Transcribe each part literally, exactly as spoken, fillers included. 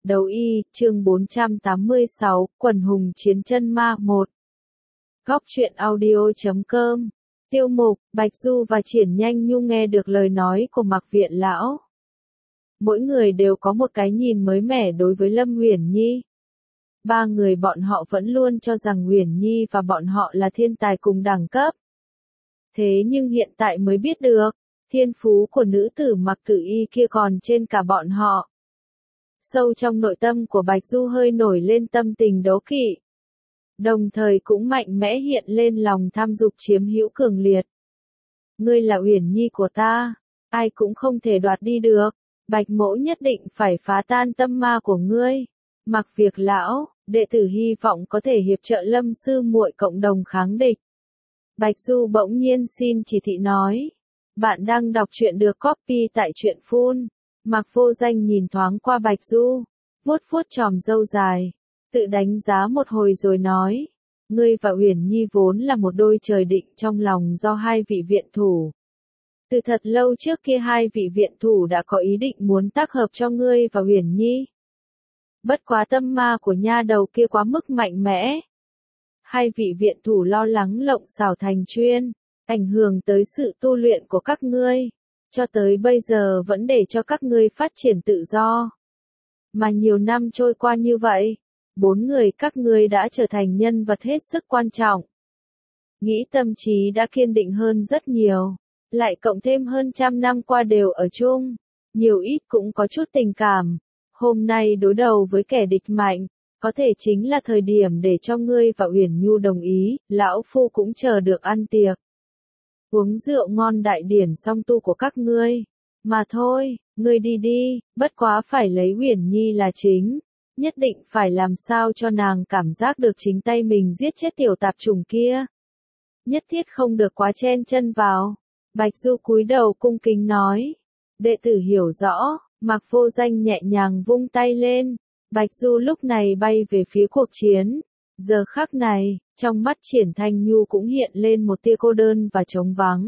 Đấu y, chương bốn trăm tám mươi sáu, Quần hùng chiến chân ma một. Góc truyện audio chấm com. Tiêu mục, Bạch Du và Triển Nhanh Nhu nghe được lời nói của Mặc Viện Lão. Mỗi người đều có một cái nhìn mới mẻ đối với Lâm Uyển Nhi. Ba người bọn họ vẫn luôn cho rằng Uyển Nhi và bọn họ là thiên tài cùng đẳng cấp. Thế nhưng hiện tại mới biết được, thiên phú của nữ tử Mặc Tử Y kia còn trên cả bọn họ. Sâu trong nội tâm của Bạch Du hơi nổi lên tâm tình đố kỵ. Đồng thời cũng mạnh mẽ hiện lên lòng tham dục chiếm hữu cường liệt. Ngươi là Uyển Nhi của ta, ai cũng không thể đoạt đi được, Bạch mỗ nhất định phải phá tan tâm ma của ngươi. Mặc Việc Lão, đệ tử hy vọng có thể hiệp trợ Lâm sư muội cộng đồng kháng địch. Bạch Du bỗng nhiên xin chỉ thị nói. Bạn đang đọc truyện được copy tại truyện phun. Mặc Vô Danh nhìn thoáng qua Bạch Du, vuốt vuốt chòm râu dài, tự đánh giá một hồi rồi nói, ngươi và Uyển Nhi vốn là một đôi trời định trong lòng do hai vị viện thủ. Từ thật lâu trước kia hai vị viện thủ đã có ý định muốn tác hợp cho ngươi và Uyển Nhi. Bất quá tâm ma của nha đầu kia quá mức mạnh mẽ. Hai vị viện thủ lo lắng lộng xảo thành chuyên, ảnh hưởng tới sự tu luyện của các ngươi. Cho tới bây giờ vẫn để cho các ngươi phát triển tự do. Mà nhiều năm trôi qua như vậy, bốn người các ngươi đã trở thành nhân vật hết sức quan trọng. Nghĩ tâm trí đã kiên định hơn rất nhiều, lại cộng thêm hơn trăm năm qua đều ở chung, nhiều ít cũng có chút tình cảm. Hôm nay đối đầu với kẻ địch mạnh, có thể chính là thời điểm để cho ngươi và Uyển Nhu đồng ý, lão phu cũng chờ được ăn tiệc. Uống rượu ngon đại điển song tu của các ngươi. Mà thôi, ngươi đi đi, bất quá phải lấy Uyển Nhi là chính. Nhất định phải làm sao cho nàng cảm giác được chính tay mình giết chết tiểu tạp chủng kia. Nhất thiết không được quá chen chân vào. Bạch Du cúi đầu cung kính nói. Đệ tử hiểu rõ, Mặc Vô Danh nhẹ nhàng vung tay lên. Bạch Du lúc này bay về phía cuộc chiến. Giờ khắc này, trong mắt Triển Thanh Nhu cũng hiện lên một tia cô đơn và trống vắng.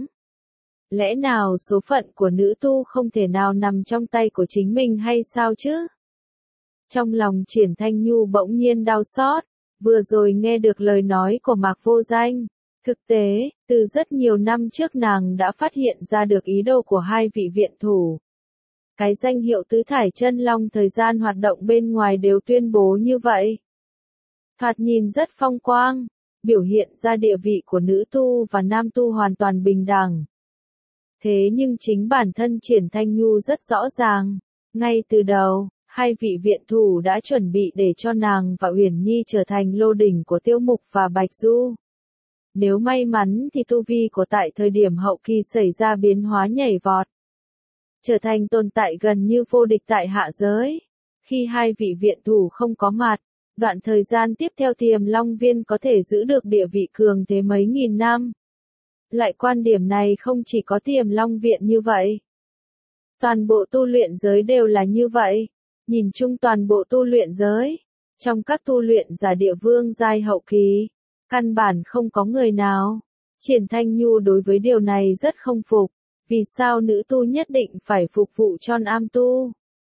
Lẽ nào số phận của nữ tu không thể nào nằm trong tay của chính mình hay sao chứ? Trong lòng Triển Thanh Nhu bỗng nhiên đau xót, vừa rồi nghe được lời nói của Mặc Vô Danh. Thực tế, từ rất nhiều năm trước nàng đã phát hiện ra được ý đồ của hai vị viện thủ. Cái danh hiệu tứ thải chân long thời gian hoạt động bên ngoài đều tuyên bố như vậy. Thoạt nhìn rất phong quang, biểu hiện ra địa vị của nữ tu và nam tu hoàn toàn bình đẳng. Thế nhưng chính bản thân Triển Thanh Nhu rất rõ ràng, ngay từ đầu, hai vị viện thủ đã chuẩn bị để cho nàng và Uyển Nhi trở thành lô đỉnh của Tiêu Mục và Bạch Du. Nếu may mắn thì tu vi của tại thời điểm hậu kỳ xảy ra biến hóa nhảy vọt, trở thành tồn tại gần như vô địch tại hạ giới. Khi hai vị viện thủ không có mặt, đoạn thời gian tiếp theo Tiềm Long Viên có thể giữ được địa vị cường thế mấy nghìn năm. Loại quan điểm này không chỉ có Tiềm Long Viện như vậy. Toàn bộ tu luyện giới đều là như vậy. Nhìn chung toàn bộ tu luyện giới, trong các tu luyện giả địa vương giai hậu kỳ, căn bản không có người nào. Triển Thanh Nhu đối với điều này rất không phục. Vì sao nữ tu nhất định phải phục vụ cho nam tu?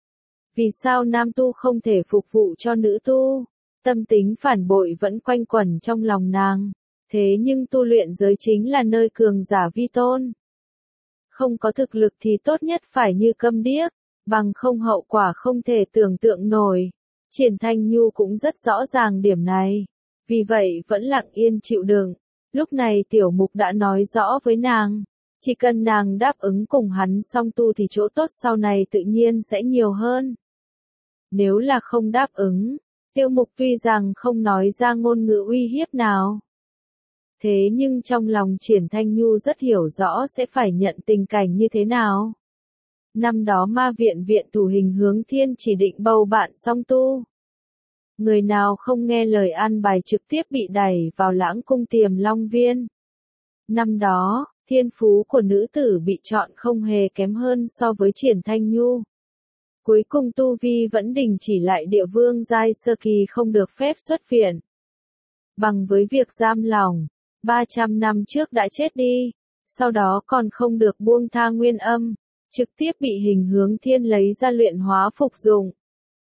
Vì sao nam tu không thể phục vụ cho nữ tu? Tâm tính phản bội vẫn quanh quẩn trong lòng nàng. Thế nhưng tu luyện giới chính là nơi cường giả vi tôn. Không có thực lực thì tốt nhất phải như câm điếc, bằng không hậu quả không thể tưởng tượng nổi. Triển Thanh Nhu cũng rất rõ ràng điểm này. Vì vậy vẫn lặng yên chịu đựng. Lúc này Tiểu Mục đã nói rõ với nàng. Chỉ cần nàng đáp ứng cùng hắn song tu thì chỗ tốt sau này tự nhiên sẽ nhiều hơn. Nếu là không đáp ứng, Tiêu Mục tuy rằng không nói ra ngôn ngữ uy hiếp nào. Thế nhưng trong lòng Triển Thanh Nhu rất hiểu rõ sẽ phải nhận tình cảnh như thế nào. Năm đó ma viện viện thủ Hình Hướng Thiên chỉ định bầu bạn song tu. Người nào không nghe lời an bài trực tiếp bị đẩy vào Lãng Cung Tiềm Long Viên. Năm đó, thiên phú của nữ tử bị chọn không hề kém hơn so với Triển Thanh Nhu. Cuối cùng tu vi vẫn đình chỉ lại địa vương giai sơ kỳ không được phép xuất viện. Bằng với việc giam lòng, ba trăm năm trước đã chết đi, sau đó còn không được buông tha nguyên âm, trực tiếp bị Hình Hướng Thiên lấy ra luyện hóa phục dụng.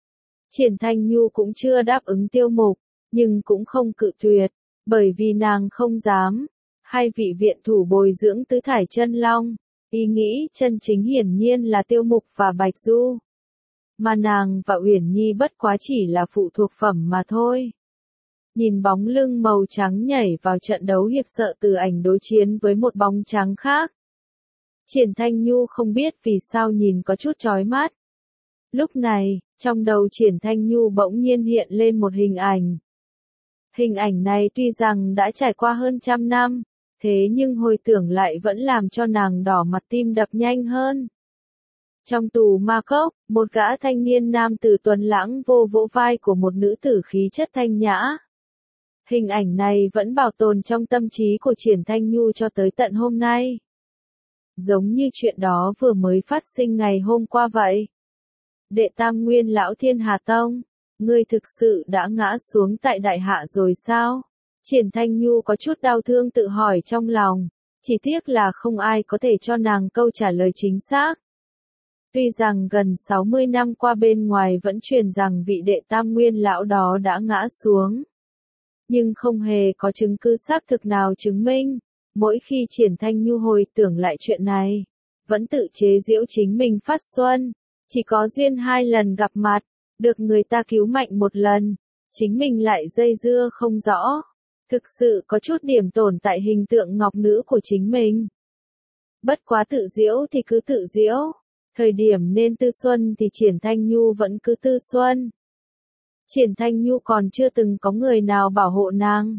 Triển Thanh Nhu cũng chưa đáp ứng Tiêu Mục, nhưng cũng không cự tuyệt, bởi vì nàng không dám. Hai vị viện thủ bồi dưỡng tứ thải chân long, ý nghĩ chân chính hiển nhiên là Tiêu Mục và Bạch Du. Mà nàng và Uyển Nhi bất quá chỉ là phụ thuộc phẩm mà thôi. Nhìn bóng lưng màu trắng nhảy vào trận đấu hiệp sợ Từ Ảnh đối chiến với một bóng trắng khác. Triển Thanh Nhu không biết vì sao nhìn có chút chói mắt. Lúc này, trong đầu Triển Thanh Nhu bỗng nhiên hiện lên một hình ảnh. Hình ảnh này tuy rằng đã trải qua hơn trăm năm, thế nhưng hồi tưởng lại vẫn làm cho nàng đỏ mặt tim đập nhanh hơn. Trong tù ma cốc, một gã thanh niên nam tử tuấn lãng vô vỗ vai của một nữ tử khí chất thanh nhã. Hình ảnh này vẫn bảo tồn trong tâm trí của Triển Thanh Nhu cho tới tận hôm nay. Giống như chuyện đó vừa mới phát sinh ngày hôm qua vậy. Đệ Tam Nguyên Lão Thiên Hà Tông, ngươi thực sự đã ngã xuống tại đại hạ rồi sao? Triển Thanh Nhu có chút đau thương tự hỏi trong lòng, chỉ tiếc là không ai có thể cho nàng câu trả lời chính xác. Tuy rằng gần sáu mươi năm qua bên ngoài vẫn truyền rằng vị đệ Tam Nguyên Lão đó đã ngã xuống. Nhưng không hề có chứng cứ xác thực nào chứng minh. Mỗi khi Triển Thanh Nhu hồi tưởng lại chuyện này, vẫn tự chế giễu chính mình phát xuân. Chỉ có duyên hai lần gặp mặt, được người ta cứu mạnh một lần, chính mình lại dây dưa không rõ. Thực sự có chút điểm tổn tại hình tượng ngọc nữ của chính mình. Bất quá tự diễu thì cứ tự diễu, thời điểm nên tư xuân thì Triển Thanh Nhu vẫn cứ tư xuân. Triển Thanh Nhu còn chưa từng có người nào bảo hộ nàng.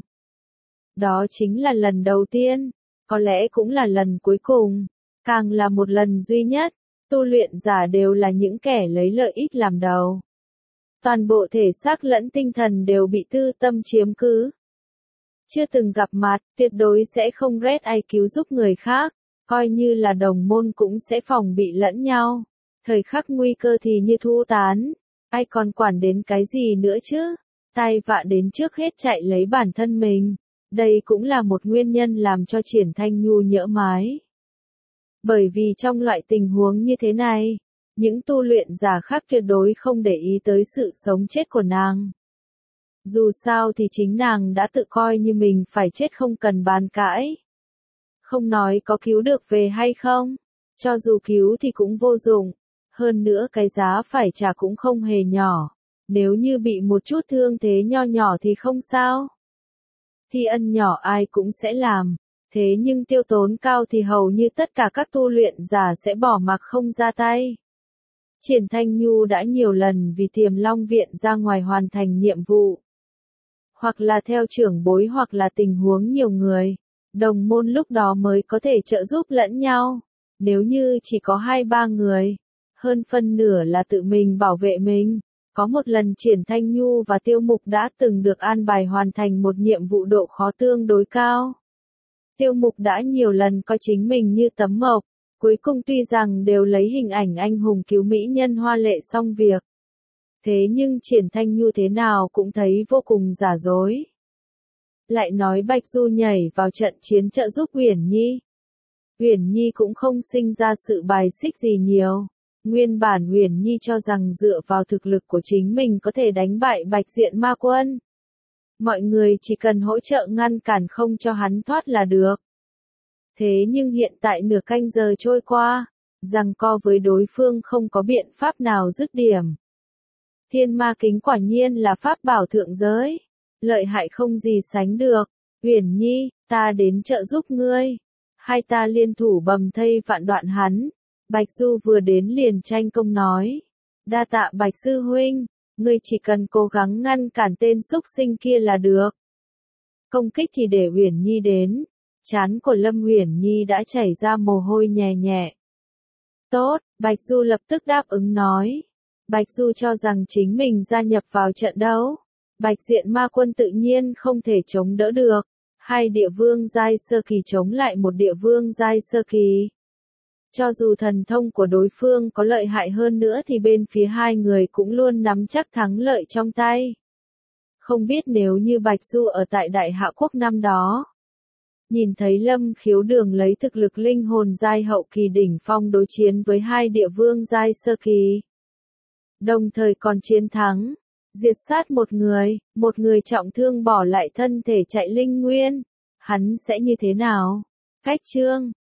Đó chính là lần đầu tiên, có lẽ cũng là lần cuối cùng, càng là một lần duy nhất. Tu luyện giả đều là những kẻ lấy lợi ích làm đầu. Toàn bộ thể xác lẫn tinh thần đều bị tư tâm chiếm cứ. Chưa từng gặp mặt, tuyệt đối sẽ không rét ai cứu giúp người khác, coi như là đồng môn cũng sẽ phòng bị lẫn nhau. Thời khắc nguy cơ thì như thu tán, ai còn quản đến cái gì nữa chứ? Tai vạ đến trước hết chạy lấy bản thân mình. Đây cũng là một nguyên nhân làm cho Triển Thanh Nhu nhỡ mái. Bởi vì trong loại tình huống như thế này, những tu luyện giả khác tuyệt đối không để ý tới sự sống chết của nàng. Dù sao thì chính nàng đã tự coi như mình phải chết không cần bàn cãi. Không nói có cứu được về hay không, cho dù cứu thì cũng vô dụng, hơn nữa cái giá phải trả cũng không hề nhỏ, nếu như bị một chút thương thế nho nhỏ thì không sao. Thi ân nhỏ ai cũng sẽ làm. Thế nhưng tiêu tốn cao thì hầu như tất cả các tu luyện giả sẽ bỏ mặc không ra tay. Triển Thanh Nhu đã nhiều lần vì Tiềm Long Viện ra ngoài hoàn thành nhiệm vụ. Hoặc là theo trưởng bối hoặc là tình huống nhiều người, đồng môn lúc đó mới có thể trợ giúp lẫn nhau. Nếu như chỉ có hai ba người, hơn phân nửa là tự mình bảo vệ mình. Có một lần Triển Thanh Nhu và Tiêu Mục đã từng được an bài hoàn thành một nhiệm vụ độ khó tương đối cao. Tiêu Mục đã nhiều lần coi chính mình như tấm mộc, cuối cùng tuy rằng đều lấy hình ảnh anh hùng cứu mỹ nhân hoa lệ xong việc. Thế nhưng Triển Thanh Nhu thế nào cũng thấy vô cùng giả dối. Lại nói Bạch Du nhảy vào trận chiến trợ giúp Uyển Nhi. Uyển Nhi cũng không sinh ra sự bài xích gì nhiều. Nguyên bản Uyển Nhi cho rằng dựa vào thực lực của chính mình có thể đánh bại Bạch Diện Ma Quân. Mọi người chỉ cần hỗ trợ ngăn cản không cho hắn thoát là được. Thế nhưng hiện tại nửa canh giờ trôi qua, giằng co với đối phương không có biện pháp nào dứt điểm. Thiên ma kính quả nhiên là pháp bảo thượng giới, lợi hại không gì sánh được. Uyển Nhi, ta đến trợ giúp ngươi. Hai ta liên thủ bầm thây vạn đoạn hắn. Bạch Du vừa đến liền tranh công nói. Đa tạ Bạch sư huynh, ngươi chỉ cần cố gắng ngăn cản tên xúc sinh kia là được. Công kích thì để Uyển Nhi đến. Trán của Lâm Uyển Nhi đã chảy ra mồ hôi nhẹ nhẹ. Tốt, Bạch Du lập tức đáp ứng nói. Bạch Du cho rằng chính mình gia nhập vào trận đấu. Bạch Diện Ma Quân tự nhiên không thể chống đỡ được. Hai địa vương giai sơ kỳ chống lại một địa vương giai sơ kỳ. Cho dù thần thông của đối phương có lợi hại hơn nữa thì bên phía hai người cũng luôn nắm chắc thắng lợi trong tay. Không biết nếu như Bạch Du ở tại Đại Hạ Quốc năm đó. Nhìn thấy Lâm Khiếu Đường lấy thực lực linh hồn giai hậu kỳ đỉnh phong đối chiến với hai địa vương giai sơ kỳ. Đồng thời còn chiến thắng, diệt sát một người, một người trọng thương bỏ lại thân thể chạy linh nguyên. Hắn sẽ như thế nào? Cách chương